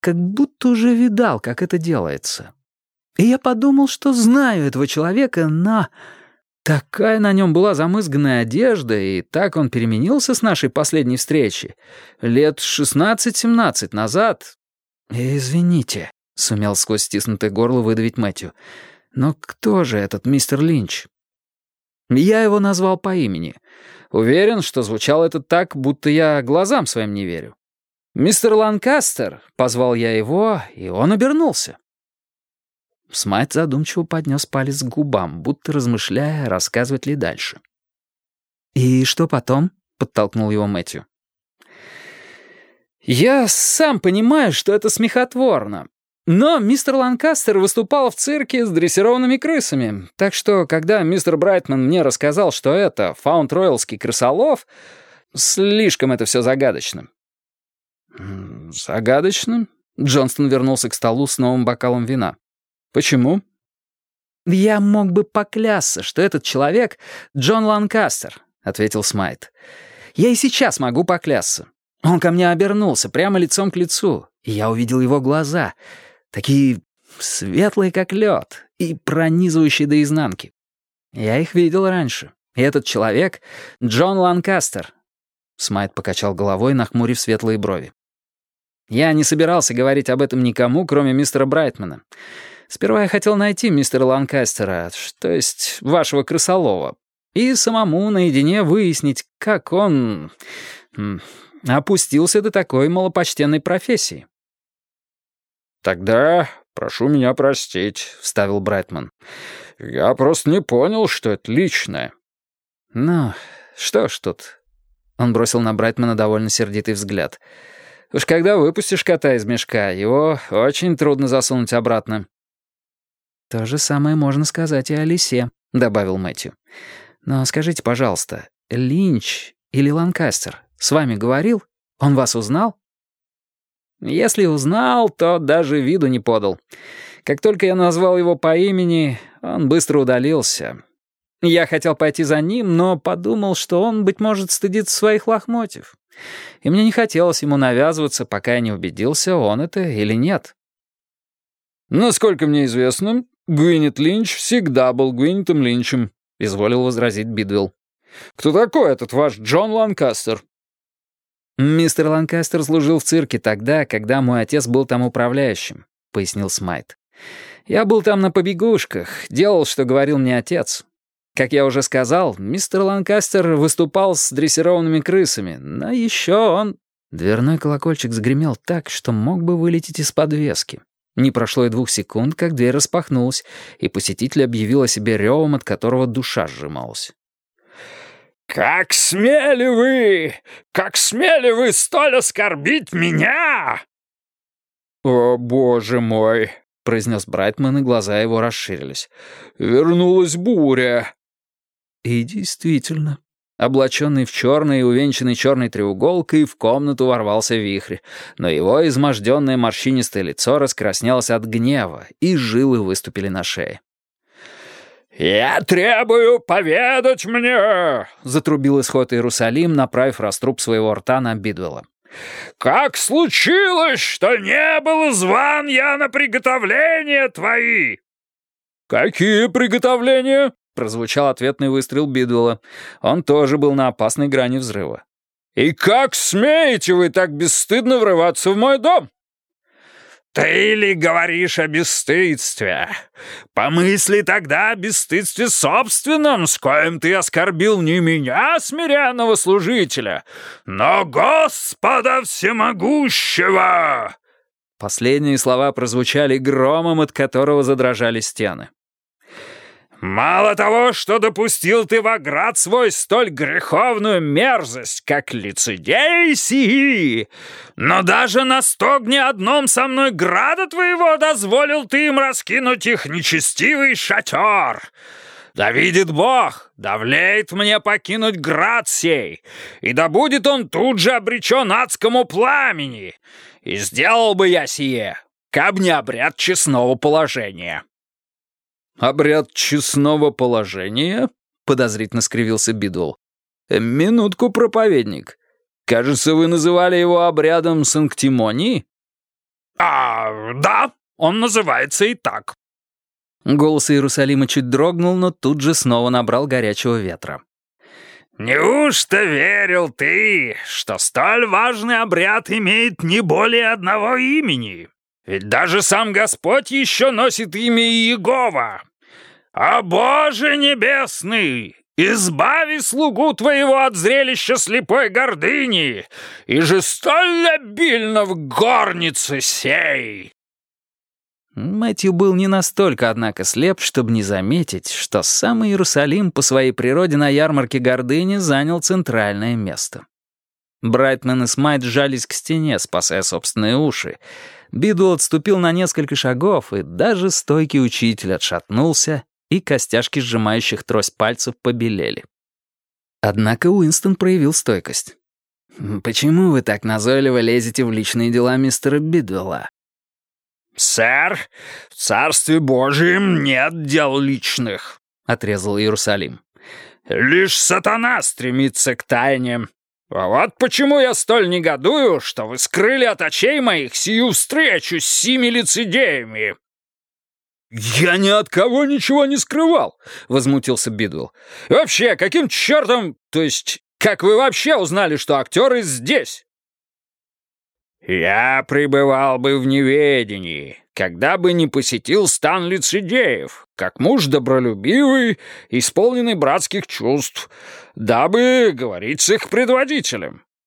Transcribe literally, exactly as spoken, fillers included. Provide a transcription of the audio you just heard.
как будто уже видал, как это делается. И я подумал, что знаю этого человека, но... Такая на нем была замызганная одежда, и так он переменился с нашей последней встречи. Лет шестнадцать-семнадцать назад. «Извините», — сумел сквозь стиснутое горло выдавить Мэтью. «Но кто же этот мистер Линч?» Я его назвал по имени. Уверен, что звучало это так, будто я глазам своим не верю. «Мистер Ланкастер», — позвал я его, и он обернулся. Смайт задумчиво поднес палец к губам, будто размышляя, рассказывать ли дальше. «И что потом?» — подтолкнул его Мэтью. «Я сам понимаю, что это смехотворно. Но мистер Ланкастер выступал в цирке с дрессированными крысами, так что, когда мистер Брайтман мне рассказал, что это фаунд-роялский крысолов, слишком это все загадочно». «Загадочно?» — Джонстон вернулся к столу с новым бокалом вина. «Почему?» «Я мог бы поклясться, что этот человек — Джон Ланкастер», — ответил Смайт. «Я и сейчас могу поклясться. Он ко мне обернулся прямо лицом к лицу, и я увидел его глаза, такие светлые, как лед, и пронизывающие до изнанки. Я их видел раньше, и этот человек — Джон Ланкастер». Смайт покачал головой, нахмурив светлые брови. «Я не собирался говорить об этом никому, кроме мистера Брайтмана. Сперва я хотел найти мистера Ланкастера, то есть вашего крысолова, и самому наедине выяснить, как он опустился до такой малопочтенной профессии». «Тогда прошу меня простить», — вставил Брайтман. «Я просто не понял, что это личное». «Ну, что ж тут?» Он бросил на Брайтмана довольно сердитый взгляд. «Уж когда выпустишь кота из мешка, его очень трудно засунуть обратно». «То же самое можно сказать и о лисе», — добавил Мэтью. «Но скажите, пожалуйста, Линч или Ланкастер с вами говорил? Он вас узнал?» «Если узнал, то даже виду не подал. Как только я назвал его по имени, он быстро удалился. Я хотел пойти за ним, но подумал, что он, быть может, стыдится своих лохмотьев. И мне не хотелось ему навязываться, пока я не убедился, он это или нет». «Насколько мне известно, Гвинет Линч всегда был Гвинетом Линчем», — изволил возразить Бидвелл. «Кто такой этот ваш Джон Ланкастер?» «Мистер Ланкастер служил в цирке тогда, когда мой отец был там управляющим», — пояснил Смайт. «Я был там на побегушках, делал, что говорил мне отец. Как я уже сказал, мистер Ланкастер выступал с дрессированными крысами, но еще он...» Дверной колокольчик загремел так, что мог бы вылететь из подвески. Не прошло и двух секунд, как дверь распахнулась, и посетитель объявил о себе ревом, от которого душа сжималась. «Как смели вы! Как смели вы столь оскорбить меня!» «О, боже мой!» — произнес Брайтман, и глаза его расширились. «Вернулась буря!» И действительно, облаченный в черный и увенчанный черной треуголкой, в комнату ворвался вихрь, но его изможденное морщинистое лицо раскраснелось от гнева, и жилы выступили на шее. «Я требую поведать мне!» — затрубил исход Иерусалим, направив раструб своего рта на Бидвелла. «Как случилось, что не был зван я на приготовления твои?» «Какие приготовления?» — прозвучал ответный выстрел Бидвелла. Он тоже был на опасной грани взрыва. «И как смеете вы так бесстыдно врываться в мой дом?» «Ты ли говоришь о бесстыдстве? Помысли тогда о бесстыдстве собственном, с коим ты оскорбил не меня, смиренного служителя, но Господа Всемогущего!» Последние слова прозвучали громом, от которого задрожали стены. «Мало того, что допустил ты во град свой столь греховную мерзость, как лицедей сии, но даже на стогне одном со мной града твоего дозволил ты им раскинуть их нечестивый шатер. Да видит Бог, да влеет мне покинуть град сей, и да будет он тут же обречен адскому пламени, и сделал бы я сие, каб не обряд честного положения». «Обряд честного положения?» — подозрительно скривился Бидвелл. «Минутку, проповедник. Кажется, вы называли его обрядом санктимонии?» «А, да, он называется и так». Голос Иерусалима чуть дрогнул, но тут же снова набрал горячего ветра. «Неужто верил ты, что столь важный обряд имеет не более одного имени? Ведь даже сам Господь еще носит имя Иегова. О Боже небесный, избави слугу твоего от зрелища слепой гордыни, и же столь обильно в горнице сей». Мэтью был не настолько, однако, слеп, чтобы не заметить, что сам Иерусалим по своей природе на ярмарке гордыни занял центральное место. Брайтман и Смайт сжались к стене, спасая собственные уши. Бидуэлл отступил на несколько шагов, и даже стойкий учитель отшатнулся, и костяшки сжимающих трость пальцев побелели. Однако Уинстон проявил стойкость. «Почему вы так назойливо лезете в личные дела мистера Бидуэлла?» «Сэр, в Царстве Божьем нет дел личных», — отрезал Иерусалим. «Лишь сатана стремится к тайне. А вот почему я столь негодую, что вы скрыли от очей моих сию встречу с сими лицедеями». «Я ни от кого ничего не скрывал», — возмутился Бидуэлл. «Вообще, каким чертом, то есть, как вы вообще узнали, что актеры здесь?» «Я пребывал бы в неведении, когда бы не посетил стан лицедеев, как муж добролюбивый, исполненный братских чувств, дабы говорить с их предводителем.